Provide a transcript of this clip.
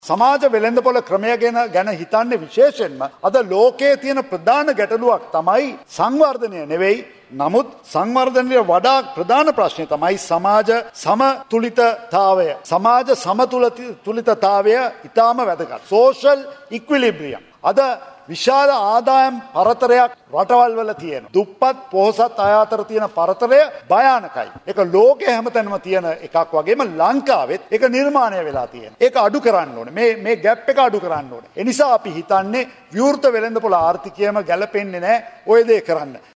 සමාජ වෙළඳපොළ ක්‍රමය ගැන හිතන්නේ විශේෂයෙන්ම අද ලෝකයේ තියෙන ප්‍රධාන ගැටලුවක් තමයි සංවර්ධනය නෙවෙයි. නමුත් සංවර්ධනයේ වඩා ප්‍රධාන ප්‍රශ්නය තමයි සමාජ සමතුලිතතාවය. සමාජ සමතුලිතතාවය ඉතාම වැදගත්. Social equilibrium. අද විශාල ආදායම් පරතරයක් රටවල් වල තියෙන. දුප්පත් පොහොසත් අය අතර තියෙන පරතරය භයානකයි. ඒක ලෝකයේ හැමතැනම තියෙන එකක් වගේම ලංකාවෙත් ඒක නිර්මාණය වෙලා තියෙන. ඒක අඩු කරන්න ඕනේ. මේ ගැප් එක අඩු කරන්න ඕනේ. ඒ නිසා අපි හිතන්නේ විවෘත වෙළඳපොළ ආර්ථිකයම ගැලපෙන්නේ නැහැ ඔය දේ කරන්න.